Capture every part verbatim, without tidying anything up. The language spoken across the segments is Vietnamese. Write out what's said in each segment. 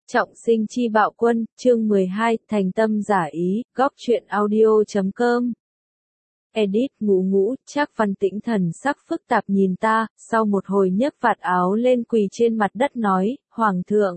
Trọng sinh chi bạo quân, chương mười hai, thành tâm giả ý, góc truyện audio chấm com. Edit ngủ ngủ, Trác Văn Tĩnh thần sắc phức tạp nhìn ta, sau một hồi nhấc vạt áo lên quỳ trên mặt đất nói, Hoàng thượng.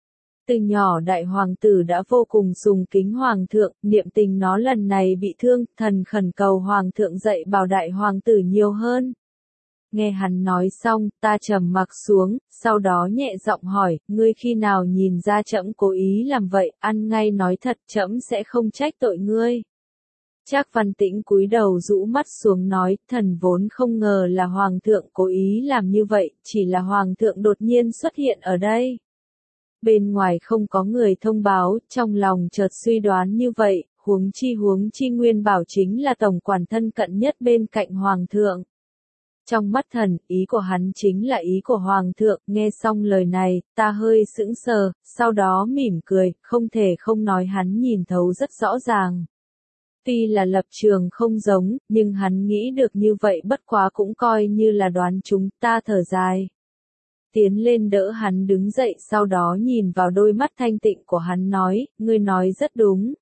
Từ nhỏ đại hoàng tử đã vô cùng sùng kính hoàng thượng, niệm tình nó lần này bị thương, thần khẩn cầu hoàng thượng dạy bảo đại hoàng tử nhiều hơn. Nghe hắn nói xong, ta trầm mặc xuống, sau đó nhẹ giọng hỏi, ngươi khi nào nhìn ra trẫm cố ý làm vậy, ăn ngay nói thật, trẫm sẽ không trách tội ngươi. Trác Văn Tĩnh cúi đầu rũ mắt xuống nói, thần vốn không ngờ là hoàng thượng cố ý làm như vậy, chỉ là hoàng thượng đột nhiên xuất hiện ở đây. Bên ngoài không có người thông báo, trong lòng chợt suy đoán như vậy, huống chi huống chi Nguyên Bảo chính là tổng quản thân cận nhất bên cạnh hoàng thượng. Trong mắt thần, ý của hắn chính là ý của Hoàng thượng, nghe xong lời này, ta hơi sững sờ, sau đó mỉm cười, không thể không nói hắn nhìn thấu rất rõ ràng. Tuy là lập trường không giống, nhưng hắn nghĩ được như vậy bất quá cũng coi như là đoán chúng, ta thở dài. Tiến lên đỡ hắn đứng dậy, sau đó nhìn vào đôi mắt thanh tịnh của hắn nói, ngươi nói rất đúng.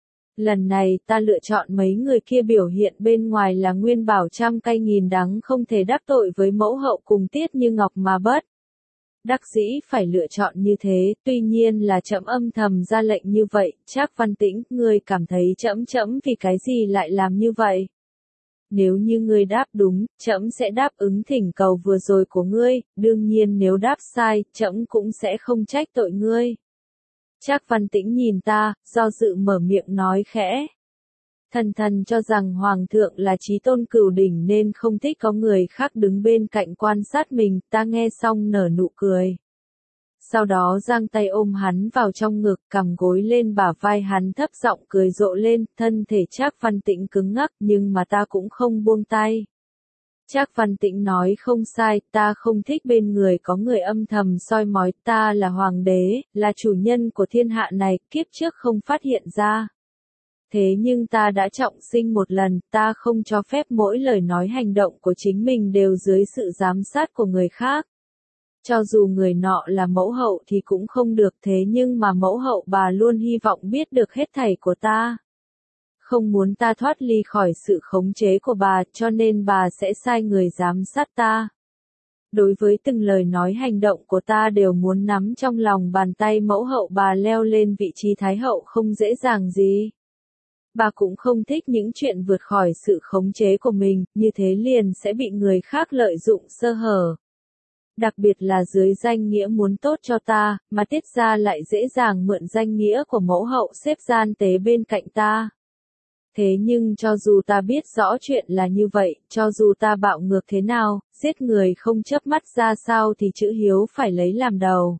Lần này ta lựa chọn mấy người kia biểu hiện bên ngoài là Nguyên Bảo trăm cay nghìn đắng không thể đắc tội với mẫu hậu cùng Tiết Như Ngọc mà bất. Đắc dĩ phải lựa chọn như thế, tuy nhiên là trẫm âm thầm ra lệnh như vậy, Trác Văn Tĩnh, ngươi cảm thấy trẫm trẫm vì cái gì lại làm như vậy? Nếu như ngươi đáp đúng, trẫm sẽ đáp ứng thỉnh cầu vừa rồi của ngươi, đương nhiên nếu đáp sai, trẫm cũng sẽ không trách tội ngươi. Trác Văn Tĩnh nhìn ta, do dự mở miệng nói khẽ. Thần thần cho rằng Hoàng thượng là chí tôn cửu đỉnh nên không thích có người khác đứng bên cạnh quan sát mình, ta nghe xong nở nụ cười. Sau đó giang tay ôm hắn vào trong ngực, cằm gối lên bả vai hắn thấp giọng cười rộ lên, thân thể Trác Văn Tĩnh cứng ngắc nhưng mà ta cũng không buông tay. Trác Văn Tĩnh nói không sai, ta không thích bên người có người âm thầm soi mói, ta là hoàng đế, là chủ nhân của thiên hạ này, kiếp trước không phát hiện ra. Thế nhưng ta đã trọng sinh một lần, ta không cho phép mỗi lời nói hành động của chính mình đều dưới sự giám sát của người khác. Cho dù người nọ là mẫu hậu thì cũng không được, thế nhưng mà mẫu hậu bà luôn hy vọng biết được hết thảy của ta. Không muốn ta thoát ly khỏi sự khống chế của bà, cho nên bà sẽ sai người giám sát ta. Đối với từng lời nói hành động của ta đều muốn nắm trong lòng bàn tay mẫu hậu bà leo lên vị trí thái hậu không dễ dàng gì. Bà cũng không thích những chuyện vượt khỏi sự khống chế của mình, như thế liền sẽ bị người khác lợi dụng sơ hở. Đặc biệt là dưới danh nghĩa muốn tốt cho ta, mà Tiết gia lại dễ dàng mượn danh nghĩa của mẫu hậu xếp gian tế bên cạnh ta. Thế nhưng cho dù ta biết rõ chuyện là như vậy, cho dù ta bạo ngược thế nào, giết người không chớp mắt ra sao thì chữ hiếu phải lấy làm đầu.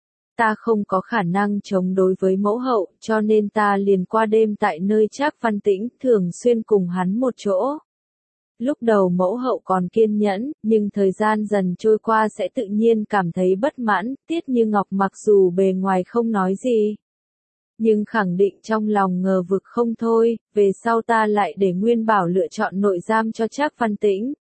Ta không có khả năng chống đối với mẫu hậu, cho nên ta liền qua đêm tại nơi Trác Văn Tĩnh, thường xuyên cùng hắn một chỗ. Lúc đầu mẫu hậu còn kiên nhẫn, nhưng thời gian dần trôi qua sẽ tự nhiên cảm thấy bất mãn, Tiết Như Ngọc mặc dù bề ngoài không nói gì. Nhưng khẳng định trong lòng ngờ vực không thôi, về sau ta lại để Nguyên Bảo lựa chọn nội giam cho Trác Văn Tĩnh.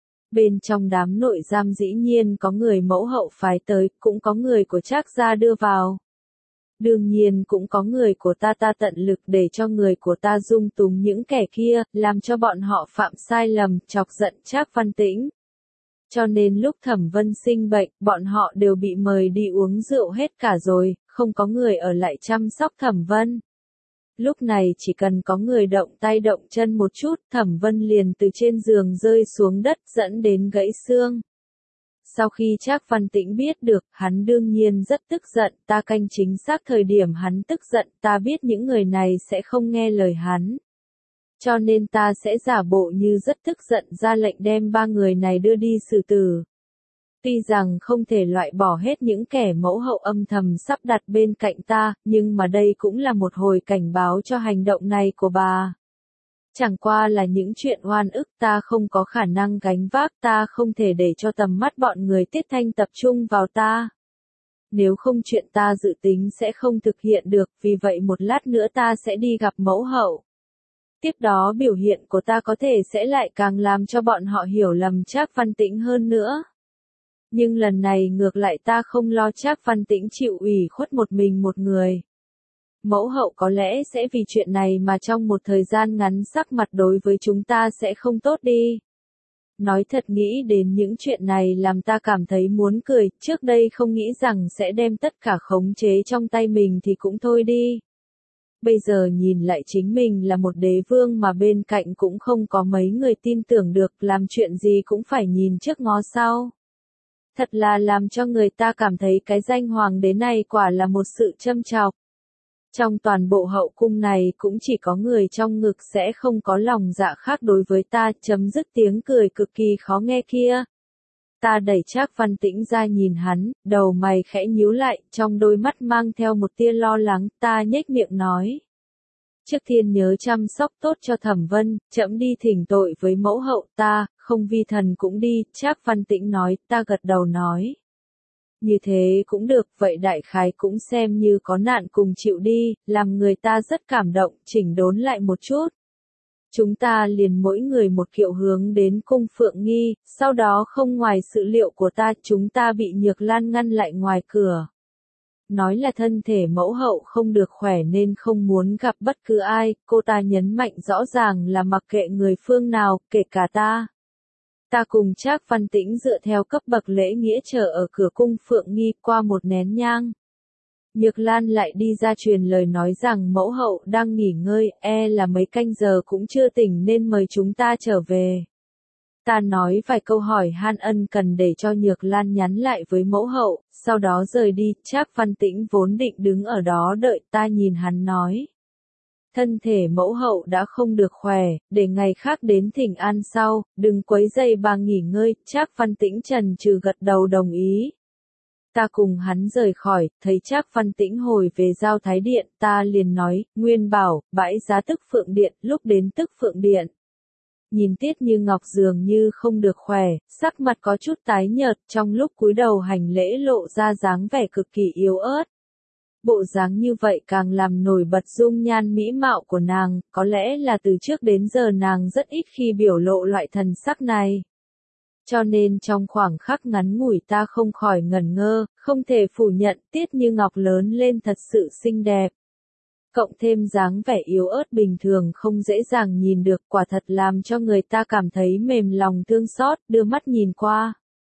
Bên trong đám nội giam dĩ nhiên có người mẫu hậu phái tới, cũng có người của Trác gia đưa vào. Đương nhiên cũng có người của ta ta tận lực để cho người của ta dung túng những kẻ kia, làm cho bọn họ phạm sai lầm, chọc giận Trác Văn Tĩnh. Cho nên lúc Thẩm Vân sinh bệnh, bọn họ đều bị mời đi uống rượu hết cả rồi, không có người ở lại chăm sóc Thẩm Vân. Lúc này chỉ cần có người động tay động chân một chút, Thẩm Vân liền từ trên giường rơi xuống đất dẫn đến gãy xương. Sau khi Trác Văn Tĩnh biết được, hắn đương nhiên rất tức giận, ta canh chính xác thời điểm hắn tức giận, ta biết những người này sẽ không nghe lời hắn. Cho nên ta sẽ giả bộ như rất tức giận ra lệnh đem ba người này đưa đi xử tử. Tuy rằng không thể loại bỏ hết những kẻ mẫu hậu âm thầm sắp đặt bên cạnh ta, nhưng mà đây cũng là một hồi cảnh báo cho hành động này của bà. Chẳng qua là những chuyện oan ức ta không có khả năng gánh vác, ta không thể để cho tầm mắt bọn người Tiết Thanh tập trung vào ta. Nếu không chuyện ta dự tính sẽ không thực hiện được, vì vậy một lát nữa ta sẽ đi gặp mẫu hậu. Tiếp đó biểu hiện của ta có thể sẽ lại càng làm cho bọn họ hiểu lầm Trác Văn Tĩnh hơn nữa. Nhưng lần này ngược lại ta không lo Trác Văn Tĩnh chịu ủy khuất một mình một người. Mẫu hậu có lẽ sẽ vì chuyện này mà trong một thời gian ngắn sắc mặt đối với chúng ta sẽ không tốt đi. Nói thật nghĩ đến những chuyện này làm ta cảm thấy muốn cười, trước đây không nghĩ rằng sẽ đem tất cả khống chế trong tay mình thì cũng thôi đi. Bây giờ nhìn lại chính mình là một đế vương mà bên cạnh cũng không có mấy người tin tưởng được, làm chuyện gì cũng phải nhìn trước ngó sau. Thật là làm cho người ta cảm thấy cái danh hoàng đế này quả là một sự châm chọc. Trong toàn bộ hậu cung này cũng chỉ có người trong ngực sẽ không có lòng dạ khác đối với ta, chấm dứt tiếng cười cực kỳ khó nghe kia. Ta đẩy Trác Văn Tĩnh ra nhìn hắn, đầu mày khẽ nhíu lại, trong đôi mắt mang theo một tia lo lắng, ta nhếch miệng nói. Trước tiên nhớ chăm sóc tốt cho Thẩm Vân, trẫm đi thỉnh tội với mẫu hậu ta, không vi thần cũng đi, Trác Văn Tĩnh nói, ta gật đầu nói. Như thế cũng được, vậy đại khái cũng xem như có nạn cùng chịu đi, làm người ta rất cảm động, chỉnh đốn lại một chút. Chúng ta liền mỗi người một kiệu hướng đến cung Phượng Nghi, sau đó không ngoài sự liệu của ta, chúng ta bị Nhược Lan ngăn lại ngoài cửa. Nói là thân thể mẫu hậu không được khỏe nên không muốn gặp bất cứ ai, cô ta nhấn mạnh rõ ràng là mặc kệ người phương nào, kể cả ta. Ta cùng Trác Văn Tĩnh dựa theo cấp bậc lễ nghĩa chờ ở cửa cung Phượng Nghi qua một nén nhang. Nhược Lan lại đi ra truyền lời nói rằng mẫu hậu đang nghỉ ngơi, e là mấy canh giờ cũng chưa tỉnh nên mời chúng ta trở về. Ta nói vài câu hỏi han ân cần để cho Nhược Lan nhắn lại với mẫu hậu, sau đó rời đi, Trác Văn Tĩnh vốn định đứng ở đó đợi, ta nhìn hắn nói. Thân thể mẫu hậu đã không được khỏe, để ngày khác đến thỉnh an sau, đừng quấy rầy bà nghỉ ngơi, Trác Văn Tĩnh trần trừ gật đầu đồng ý. Ta cùng hắn rời khỏi, thấy Trác Văn Tĩnh hồi về Giao Thái Điện, ta liền nói, Nguyên bảo, bãi giá Tức Phượng Điện, lúc đến Tức Phượng Điện. Nhìn Tiết Như Ngọc dường như không được khỏe, sắc mặt có chút tái nhợt, trong lúc cúi đầu hành lễ lộ ra dáng vẻ cực kỳ yếu ớt. Bộ dáng như vậy càng làm nổi bật dung nhan mỹ mạo của nàng, có lẽ là từ trước đến giờ nàng rất ít khi biểu lộ loại thần sắc này. Cho nên trong khoảng khắc ngắn ngủi ta không khỏi ngẩn ngơ, không thể phủ nhận Tiết Như Ngọc lớn lên thật sự xinh đẹp. Cộng thêm dáng vẻ yếu ớt bình thường không dễ dàng nhìn được, quả thật làm cho người ta cảm thấy mềm lòng thương xót, đưa mắt nhìn qua.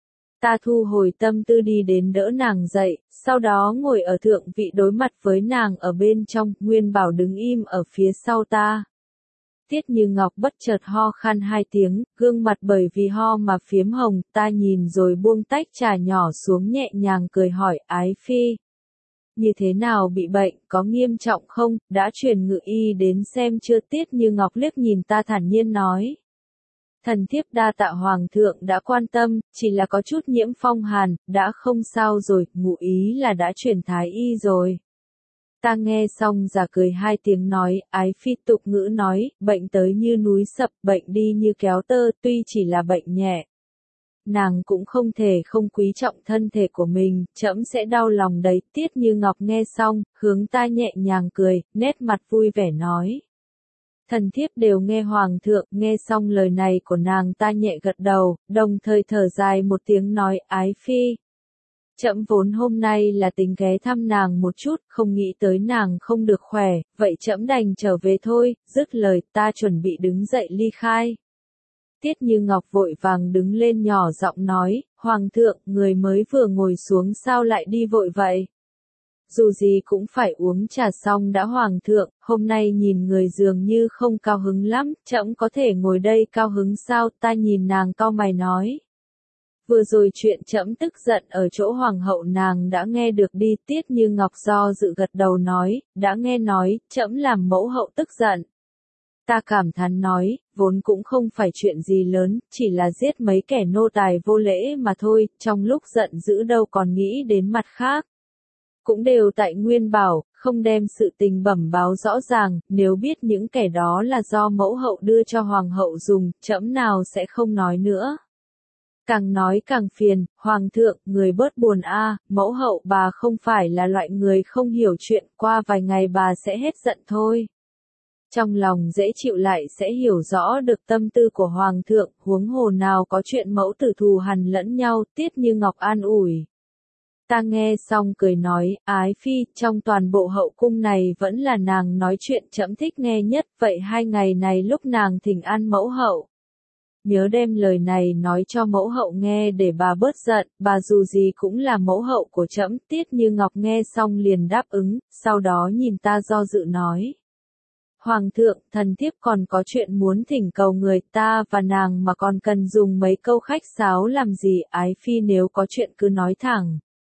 Ta thu hồi tâm tư đi đến đỡ nàng dậy, sau đó ngồi ở thượng vị đối mặt với nàng ở bên trong, Nguyên Bảo đứng im ở phía sau ta. Tiết Như Ngọc bất chợt ho khan hai tiếng, gương mặt bởi vì ho mà phiếm hồng, ta nhìn rồi buông tách trà nhỏ xuống nhẹ nhàng cười hỏi, Ái Phi. Như thế nào bị bệnh, có nghiêm trọng không, đã truyền ngự y đến xem chưa? Tiết Như Ngọc liếc nhìn ta thản nhiên nói. Thần thiếp đa tạ hoàng thượng đã quan tâm, chỉ là có chút nhiễm phong hàn, đã không sao rồi, ngụ ý là đã truyền thái y rồi. Ta nghe xong giả cười hai tiếng nói, Ái Phi tục ngữ nói, bệnh tới như núi sập, bệnh đi như kéo tơ, tuy chỉ là bệnh nhẹ. Nàng cũng không thể không quý trọng thân thể của mình, trẫm sẽ đau lòng đấy. Tiết Như Ngọc nghe xong, hướng ta nhẹ nhàng cười, nét mặt vui vẻ nói. Thần thiếp đều nghe hoàng thượng, nghe xong lời này của nàng ta nhẹ gật đầu, đồng thời thở dài một tiếng nói, Ái Phi. Trẫm vốn hôm nay là tính ghé thăm nàng một chút, không nghĩ tới nàng không được khỏe, vậy trẫm đành trở về thôi, dứt lời ta chuẩn bị đứng dậy ly khai. Tiết Như Ngọc vội vàng đứng lên nhỏ giọng nói, Hoàng thượng, người mới vừa ngồi xuống sao lại đi vội vậy? Dù gì cũng phải uống trà xong đã. Hoàng thượng, hôm nay nhìn người dường như không cao hứng lắm, trẫm có thể ngồi đây cao hứng sao? Ta nhìn nàng cau mày nói. Vừa rồi chuyện trẫm tức giận ở chỗ hoàng hậu nàng đã nghe được đi. Tiết Như Ngọc do dự gật đầu nói, đã nghe nói, trẫm làm mẫu hậu tức giận. Ta cảm thán nói, vốn cũng không phải chuyện gì lớn, chỉ là giết mấy kẻ nô tài vô lễ mà thôi, trong lúc giận dữ đâu còn nghĩ đến mặt khác. Cũng đều tại Nguyên Bảo, không đem sự tình bẩm báo rõ ràng, nếu biết những kẻ đó là do mẫu hậu đưa cho hoàng hậu dùng, trẫm nào sẽ không nói nữa. Càng nói càng phiền, hoàng thượng, người bớt buồn a, mẫu hậu bà không phải là loại người không hiểu chuyện, qua vài ngày bà sẽ hết giận thôi. Trong lòng dễ chịu lại sẽ hiểu rõ được tâm tư của Hoàng thượng, huống hồ nào có chuyện mẫu tử thù hằn lẫn nhau, Tiết Như Ngọc an ủi. Ta nghe xong cười nói, ái phi, trong toàn bộ hậu cung này vẫn là nàng nói chuyện trẫm thích nghe nhất, vậy hai ngày này lúc nàng thỉnh an mẫu hậu. Nhớ đem lời này nói cho mẫu hậu nghe để bà bớt giận, bà dù gì cũng là mẫu hậu của trẫm. Tiết Như Ngọc nghe xong liền đáp ứng, sau đó nhìn ta do dự nói. Hoàng thượng, thần thiếp còn có chuyện muốn thỉnh cầu người, ta và nàng mà còn cần dùng mấy câu khách sáo làm gì, ái phi nếu có chuyện cứ nói thẳng.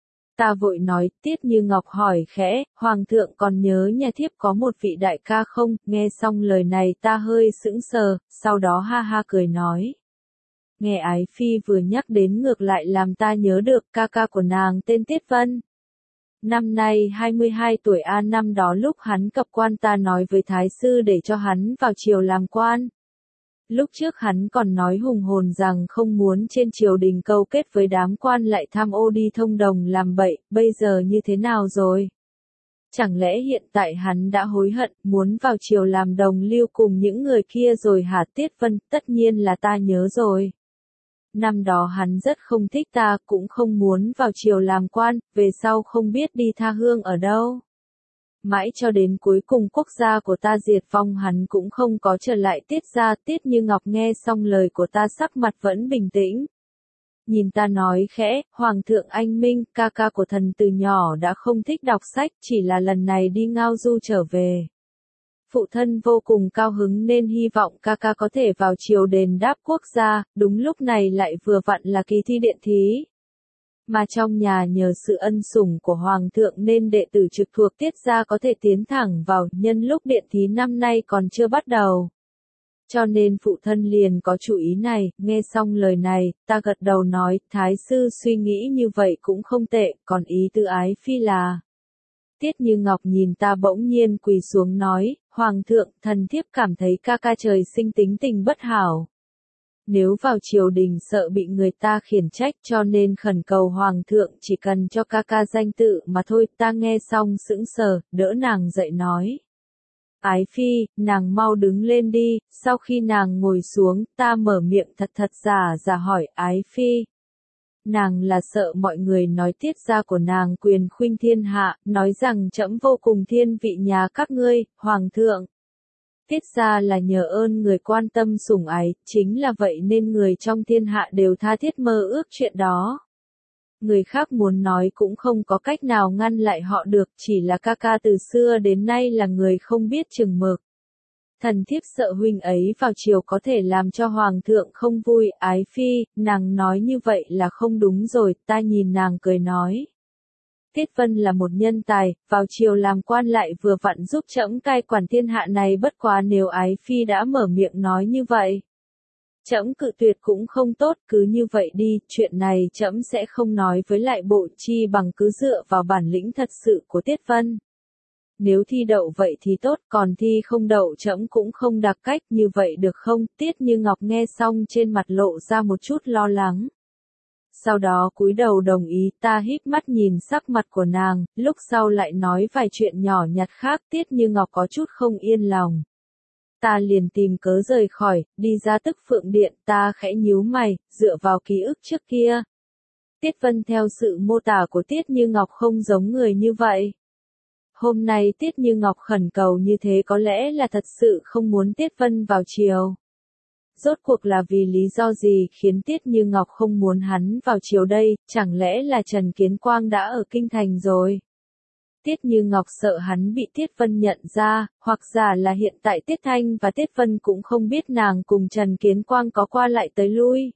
Ta vội nói, Tiết Như Ngọc hỏi khẽ, Hoàng thượng còn nhớ nhà thiếp có một vị đại ca không, nghe xong lời này ta hơi sững sờ, sau đó ha ha cười nói. Nghe ái phi vừa nhắc đến ngược lại làm ta nhớ được ca ca của nàng tên Tiết Vân. Năm nay hai mươi hai tuổi a năm đó lúc hắn cập quan ta nói với thái sư để cho hắn vào triều làm quan. Lúc trước hắn còn nói hùng hồn rằng không muốn trên triều đình câu kết với đám quan lại tham ô đi thông đồng làm bậy, bây giờ như thế nào rồi? Chẳng lẽ hiện tại hắn đã hối hận, muốn vào triều làm đồng lưu cùng những người kia rồi hả? Tiết Vân, tất nhiên là ta nhớ rồi. Năm đó hắn rất không thích ta, cũng không muốn vào triều làm quan, về sau không biết đi tha hương ở đâu. Mãi cho đến cuối cùng quốc gia của ta diệt vong hắn cũng không có trở lại Tiết gia. Tiết Như Ngọc nghe xong lời của ta sắc mặt vẫn bình tĩnh. Nhìn ta nói khẽ, Hoàng thượng anh minh, ca ca của thần từ nhỏ đã không thích đọc sách, chỉ là lần này đi ngao du trở về. Phụ thân vô cùng cao hứng nên hy vọng ca ca có thể vào triều đền đáp quốc gia, đúng lúc này lại vừa vặn là kỳ thi điện thí. Mà trong nhà nhờ sự ân sủng của Hoàng thượng nên đệ tử trực thuộc Tiết gia có thể tiến thẳng vào, nhân lúc điện thí năm nay còn chưa bắt đầu. Cho nên phụ thân liền có chủ ý này, nghe xong lời này, ta gật đầu nói, thái sư suy nghĩ như vậy cũng không tệ, còn ý tư ái phi là. Tiết Như Ngọc nhìn ta bỗng nhiên quỳ xuống nói, Hoàng thượng, thần thiếp cảm thấy ca ca trời sinh tính tình bất hảo. Nếu vào triều đình sợ bị người ta khiển trách cho nên khẩn cầu Hoàng thượng chỉ cần cho ca ca danh tự mà thôi. Ta nghe xong sững sờ, đỡ nàng dậy nói. Ái phi, nàng mau đứng lên đi. Sau khi nàng ngồi xuống, ta mở miệng thật thật giả giả hỏi ái phi. Nàng là sợ mọi người nói Tiết gia của nàng quyền khuynh thiên hạ, nói rằng trẫm vô cùng thiên vị nhà các ngươi, Hoàng thượng. Tiết gia là nhờ ơn người quan tâm sủng ái, chính là vậy nên người trong thiên hạ đều tha thiết mơ ước chuyện đó. Người khác muốn nói cũng không có cách nào ngăn lại họ được, chỉ là ca ca từ xưa đến nay là người không biết chừng mực. Thần thiếp sợ huynh ấy vào triều có thể làm cho Hoàng thượng không vui, ái phi, nàng nói như vậy là không đúng rồi, ta nhìn nàng cười nói. Tiết Vân là một nhân tài, vào triều làm quan lại vừa vặn giúp trẫm cai quản thiên hạ này bất quá nếu ái phi đã mở miệng nói như vậy. Trẫm cự tuyệt cũng không tốt, cứ như vậy đi, chuyện này trẫm sẽ không nói với lại bộ chi bằng cứ dựa vào bản lĩnh thật sự của Tiết Vân. Nếu thi đậu vậy thì tốt, còn thi không đậu trẫm cũng không đặc cách, như vậy được không? Tiết Như Ngọc nghe xong trên mặt lộ ra một chút lo lắng. Sau đó cúi đầu đồng ý, ta híp mắt nhìn sắc mặt của nàng, lúc sau lại nói vài chuyện nhỏ nhặt khác. Tiết Như Ngọc có chút không yên lòng. Ta liền tìm cớ rời khỏi, đi ra Tức Phượng Điện, ta khẽ nhíu mày, dựa vào ký ức trước kia. Tiết Vân theo sự mô tả của Tiết Như Ngọc không giống người như vậy. Hôm nay Tiết Như Ngọc khẩn cầu như thế có lẽ là thật sự không muốn Tiết Vân vào triều. Rốt cuộc là vì lý do gì khiến Tiết Như Ngọc không muốn hắn vào triều đây, chẳng lẽ là Trần Kiến Quang đã ở kinh thành rồi? Tiết Như Ngọc sợ hắn bị Tiết Vân nhận ra, hoặc giả là hiện tại Tiết Thanh và Tiết Vân cũng không biết nàng cùng Trần Kiến Quang có qua lại tới lui.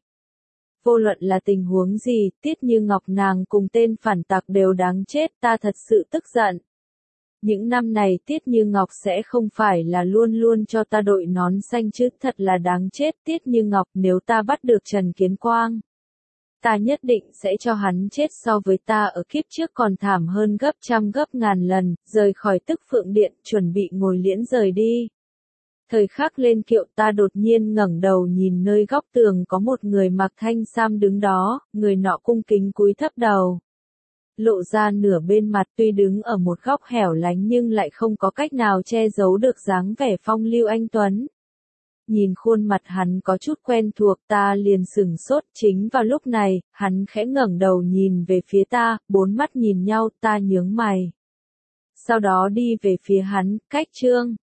Vô luận là tình huống gì, Tiết Như Ngọc nàng cùng tên phản tặc đều đáng chết, ta thật sự tức giận. Những năm này Tiết Như Ngọc sẽ không phải là luôn luôn cho ta đội nón xanh chứ, thật là đáng chết. Tiết Như Ngọc, nếu ta bắt được Trần Kiến Quang, ta nhất định sẽ cho hắn chết so với ta ở kiếp trước còn thảm hơn gấp trăm gấp ngàn lần, rời khỏi Tức Phượng Điện, chuẩn bị ngồi liễn rời đi. Thời khắc lên kiệu ta đột nhiên ngẩng đầu nhìn nơi góc tường có một người mặc thanh sam đứng đó, người nọ cung kính cúi thấp đầu. lộ ra nửa bên mặt, tuy đứng ở một góc hẻo lánh nhưng lại không có cách nào che giấu được dáng vẻ phong lưu anh tuấn. Nhìn khuôn mặt hắn có chút quen thuộc, ta liền sửng sốt. Chính vào lúc này, hắn khẽ ngẩng đầu nhìn về phía ta, bốn mắt nhìn nhau, ta nhướng mày. Sau đó đi về phía hắn, cách Trương